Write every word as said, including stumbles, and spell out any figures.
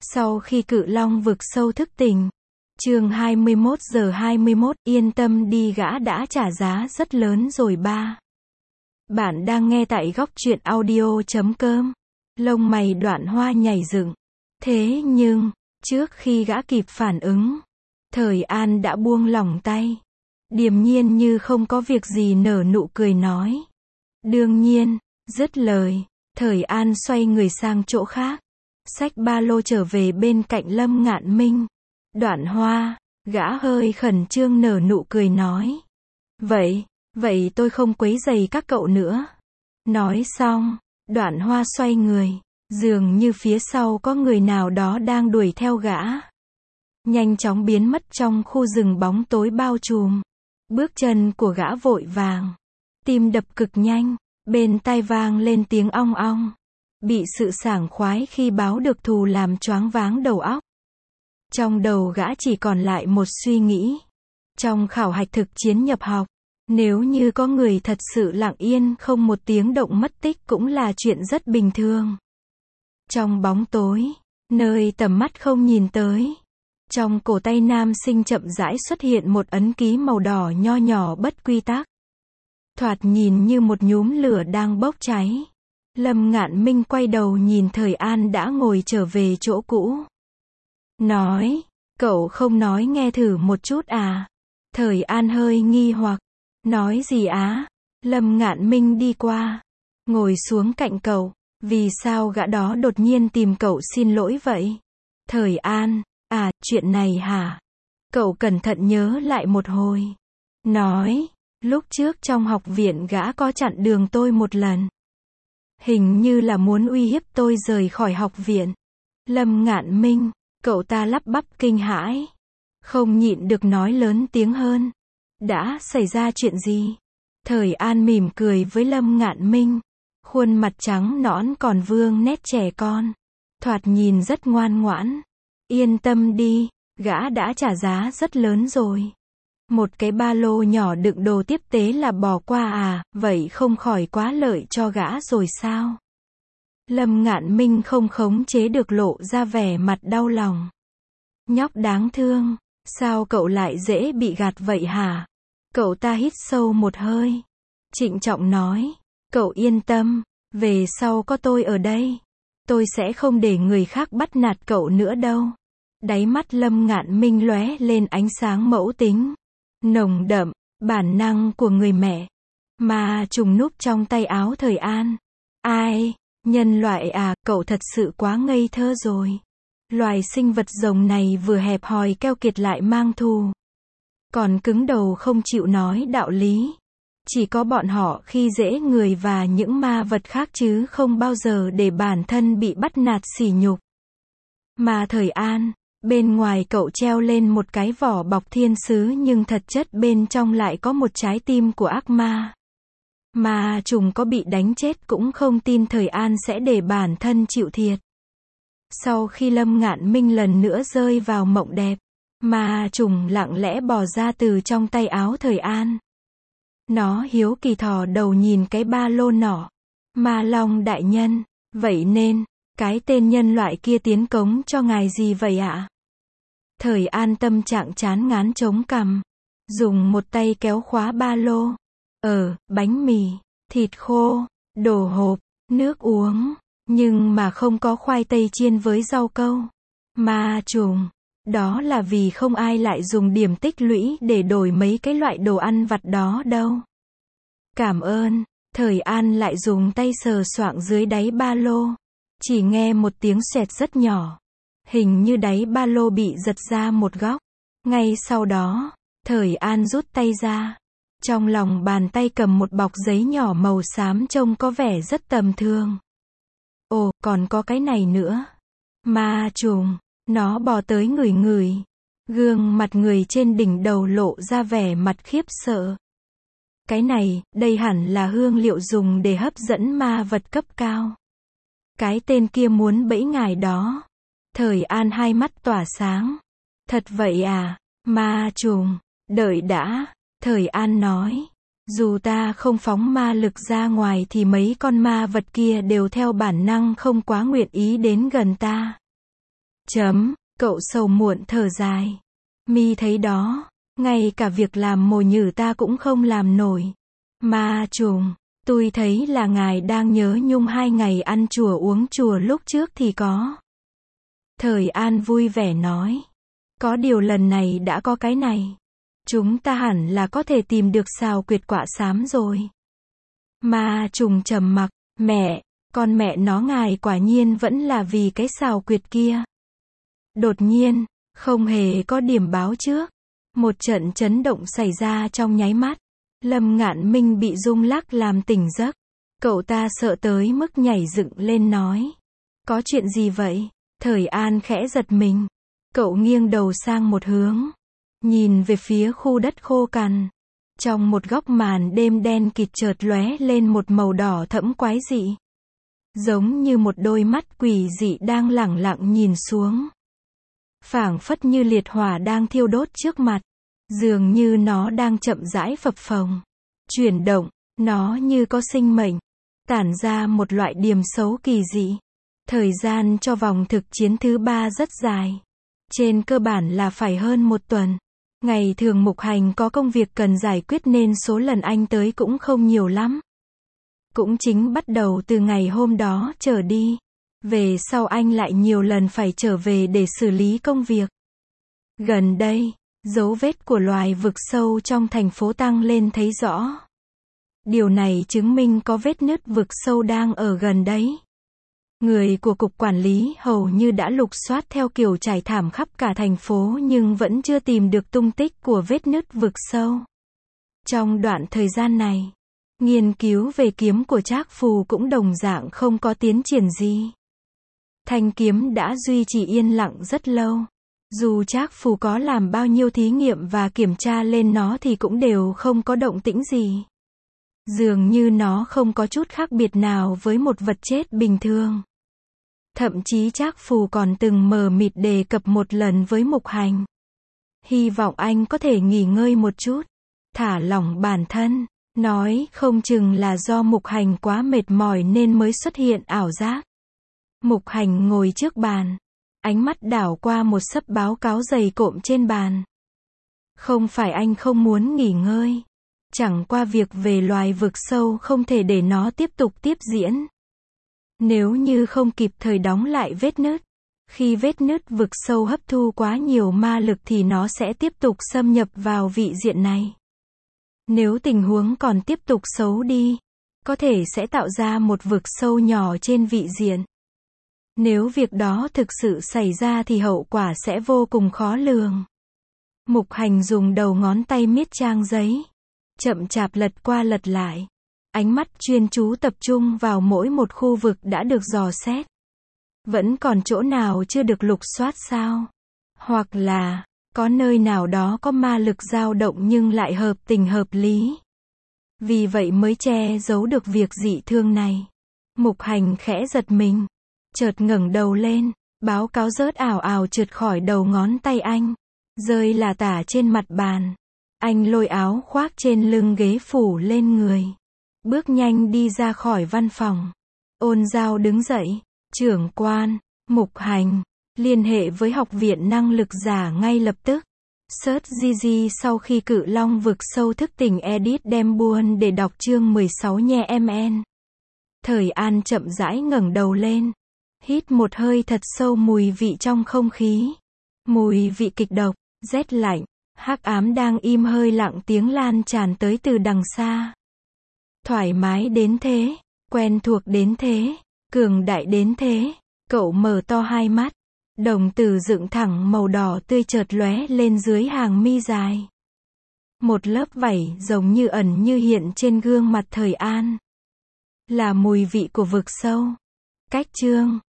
Sau khi cự long vực sâu thức tỉnh. Chương hai mươi mốt giờ hai mươi mốt, yên tâm đi, gã đã trả giá rất lớn rồi ba. Bạn đang nghe tại góc truyện audio chấm com. Lông mày Đoạn Hoa nhảy dựng. Thế nhưng, trước khi gã kịp phản ứng, Thời An đã buông lỏng tay. Điềm nhiên như không có việc gì nở nụ cười nói. Đương nhiên, dứt lời, Thời An xoay người sang chỗ khác. Xách ba lô trở về bên cạnh Lâm Ngạn Minh. Đoạn Hoa, gã hơi khẩn trương nở nụ cười nói. Vậy, vậy tôi không quấy rầy các cậu nữa. Nói xong, Đoạn Hoa xoay người, dường như phía sau có người nào đó đang đuổi theo gã. Nhanh chóng biến mất trong khu rừng bóng tối bao trùm. Bước chân của gã vội vàng, tim đập cực nhanh, bên tai vang lên tiếng ong ong. Bị sự sảng khoái khi báo được thù làm choáng váng đầu óc. Trong đầu gã chỉ còn lại một suy nghĩ. Trong khảo hạch thực chiến nhập học, nếu như có người thật sự lặng yên không một tiếng động mất tích cũng là chuyện rất bình thường. Trong bóng tối, nơi tầm mắt không nhìn tới, trong cổ tay nam sinh chậm rãi xuất hiện một ấn ký màu đỏ nho nhỏ bất quy tắc. Thoạt nhìn như một nhúm lửa đang bốc cháy. Lâm Ngạn Minh quay đầu nhìn Thời An đã ngồi trở về chỗ cũ. Nói, cậu không nói nghe thử một chút à? Thời An hơi nghi hoặc. Nói gì á? Lâm Ngạn Minh đi qua, ngồi xuống cạnh cậu. Vì sao gã đó đột nhiên tìm cậu xin lỗi vậy? Thời An, à, chuyện này hả? Cậu cẩn thận nhớ lại một hồi. Nói, lúc trước trong học viện gã có chặn đường tôi một lần. Hình như là muốn uy hiếp tôi rời khỏi học viện. Lâm Ngạn Minh, cậu ta lắp bắp kinh hãi. Không nhịn được nói lớn tiếng hơn. Đã xảy ra chuyện gì? Thời An mỉm cười với Lâm Ngạn Minh. Khuôn mặt trắng nõn còn vương nét trẻ con. Thoạt nhìn rất ngoan ngoãn. Yên tâm đi, gã đã trả giá rất lớn rồi. Một cái ba lô nhỏ đựng đồ tiếp tế là bỏ qua à, vậy không khỏi quá lợi cho gã rồi sao? Lâm Ngạn Minh không khống chế được lộ ra vẻ mặt đau lòng. Nhóc đáng thương, sao cậu lại dễ bị gạt vậy hả? Cậu ta hít sâu một hơi. Trịnh trọng nói, cậu yên tâm, về sau có tôi ở đây. Tôi sẽ không để người khác bắt nạt cậu nữa đâu. Đáy mắt Lâm Ngạn Minh lóe lên ánh sáng mẫu tính. Nồng đậm, bản năng của người mẹ. Mà trùng núp trong tay áo Thời An. Ai, nhân loại à, cậu thật sự quá ngây thơ rồi. Loài sinh vật rồng này vừa hẹp hòi keo kiệt lại mang thù. Còn cứng đầu không chịu nói đạo lý. Chỉ có bọn họ khi dễ người và những ma vật khác chứ không bao giờ để bản thân bị bắt nạt sỉ nhục. Mà Thời An, bên ngoài cậu treo lên một cái vỏ bọc thiên sứ nhưng thật chất bên trong lại có một trái tim của ác ma. Mà trùng có bị đánh chết cũng không tin Thời An sẽ để bản thân chịu thiệt. Sau khi Lâm Ngạn Minh lần nữa rơi vào mộng đẹp, mà trùng lặng lẽ bò ra từ trong tay áo Thời An. Nó hiếu kỳ thò đầu nhìn cái ba lô nỏ. Ma Long đại nhân, vậy nên, cái tên nhân loại kia tiến cống cho ngài gì vậy ạ? Thời An tâm trạng chán ngán chống cằm, dùng một tay kéo khóa ba lô. Ờ, bánh mì, thịt khô, đồ hộp, nước uống, nhưng mà không có khoai tây chiên với rau câu. Ma trùng, đó là vì không ai lại dùng điểm tích lũy để đổi mấy cái loại đồ ăn vặt đó đâu. Cảm ơn. Thời An lại dùng tay sờ soạng dưới đáy ba lô. Chỉ nghe một tiếng xoẹt rất nhỏ. Hình như đáy ba lô bị giật ra một góc. Ngay sau đó, Thời An rút tay ra. Trong lòng bàn tay cầm một bọc giấy nhỏ màu xám trông có vẻ rất tầm thường. Ồ, còn có cái này nữa. Ma trùng, nó bò tới ngửi ngửi. Gương mặt người trên đỉnh đầu lộ ra vẻ mặt khiếp sợ. Cái này, đây hẳn là hương liệu dùng để hấp dẫn ma vật cấp cao. Cái tên kia muốn bẫy ngài đó. Thời An hai mắt tỏa sáng. Thật vậy à? Ma trùng, đợi đã. Thời An nói. Dù ta không phóng ma lực ra ngoài thì mấy con ma vật kia đều theo bản năng không quá nguyện ý đến gần ta. Chấm, cậu sầu muộn thở dài. Mi thấy đó, ngay cả việc làm mồi nhử ta cũng không làm nổi. Ma trùng, tôi thấy là ngài đang nhớ nhung hai ngày ăn chùa uống chùa lúc trước thì có. Thời An vui vẻ nói. Có điều lần này đã có cái này. Chúng ta hẳn là có thể tìm được sào quyệt quạ xám rồi. Ma trùng trầm mặc, mẹ, con mẹ nó ngài quả nhiên vẫn là vì cái sào quyệt kia. Đột nhiên, không hề có điểm báo trước. Một trận chấn động xảy ra trong nháy mắt. Lâm Ngạn Minh bị rung lắc làm tỉnh giấc. Cậu ta sợ tới mức nhảy dựng lên nói. Có chuyện gì vậy? Thời An khẽ giật mình. Cậu nghiêng đầu sang một hướng. Nhìn về phía khu đất khô cằn. Trong một góc màn đêm đen kịt chợt lóe lên một màu đỏ thẫm quái dị. Giống như một đôi mắt quỷ dị đang lẳng lặng nhìn xuống. Phảng phất như liệt hỏa đang thiêu đốt trước mặt. Dường như nó đang chậm rãi phập phồng. Chuyển động, nó như có sinh mệnh. Tản ra một loại điềm xấu kỳ dị. Thời gian cho vòng thực chiến thứ ba rất dài. Trên cơ bản là phải hơn một tuần. Ngày thường Mục Hành có công việc cần giải quyết nên số lần anh tới cũng không nhiều lắm. Cũng chính bắt đầu từ ngày hôm đó trở đi. Về sau anh lại nhiều lần phải trở về để xử lý công việc. Gần đây, dấu vết của loài vực sâu trong thành phố tăng lên thấy rõ. Điều này chứng minh có vết nứt vực sâu đang ở gần đấy. Người của cục quản lý hầu như đã lục soát theo kiểu trải thảm khắp cả thành phố nhưng vẫn chưa tìm được tung tích của vết nứt vực sâu. Trong đoạn thời gian này, nghiên cứu về kiếm của Trác Phù cũng đồng dạng không có tiến triển gì. Thanh kiếm đã duy trì yên lặng rất lâu. Dù Trác Phù có làm bao nhiêu thí nghiệm và kiểm tra lên nó thì cũng đều không có động tĩnh gì. Dường như nó không có chút khác biệt nào với một vật chết bình thường. Thậm chí Trác Phù còn từng mờ mịt đề cập một lần với Mục Hành. Hy vọng anh có thể nghỉ ngơi một chút, thả lỏng bản thân, nói không chừng là do Mục Hành quá mệt mỏi nên mới xuất hiện ảo giác. Mục Hành ngồi trước bàn, ánh mắt đảo qua một xấp báo cáo dày cộm trên bàn. Không phải anh không muốn nghỉ ngơi. Chẳng qua việc về loài vực sâu không thể để nó tiếp tục tiếp diễn. Nếu như không kịp thời đóng lại vết nứt, khi vết nứt vực sâu hấp thu quá nhiều ma lực thì nó sẽ tiếp tục xâm nhập vào vị diện này. Nếu tình huống còn tiếp tục xấu đi, có thể sẽ tạo ra một vực sâu nhỏ trên vị diện. Nếu việc đó thực sự xảy ra thì hậu quả sẽ vô cùng khó lường. Mục Hành dùng đầu ngón tay miết trang giấy. Chậm chạp lật qua lật lại. Ánh mắt chuyên chú tập trung vào mỗi một khu vực đã được dò xét. Vẫn còn chỗ nào chưa được lục soát sao? Hoặc là, có nơi nào đó có ma lực dao động nhưng lại hợp tình hợp lý. Vì vậy mới che giấu được việc dị thương này. Mục Hành khẽ giật mình. Chợt ngẩng đầu lên, báo cáo rớt ảo ảo trượt khỏi đầu ngón tay anh. Rơi là tả trên mặt bàn. Anh lôi áo khoác trên lưng ghế phủ lên người. Bước nhanh đi ra khỏi văn phòng. Ôn Giao đứng dậy. Trưởng quan, Mục Hành, liên hệ với học viện năng lực giả ngay lập tức. Search gi gi sau khi Cự Long vực sâu thức tỉnh edit đem buôn để đọc chương mười sáu nhé em en. Thời An chậm rãi ngẩng đầu lên. Hít một hơi thật sâu mùi vị trong không khí. Mùi vị kịch độc, rét lạnh. Hắc ám đang im hơi lặng tiếng lan tràn tới từ đằng xa. Thoải mái đến thế, quen thuộc đến thế, cường đại đến thế. Cậu mở to hai mắt, đồng tử dựng thẳng màu đỏ tươi chợt lóe lên dưới hàng mi dài. Một lớp vảy giống như ẩn như hiện trên gương mặt Thời An. Là mùi vị của vực sâu. Cách chương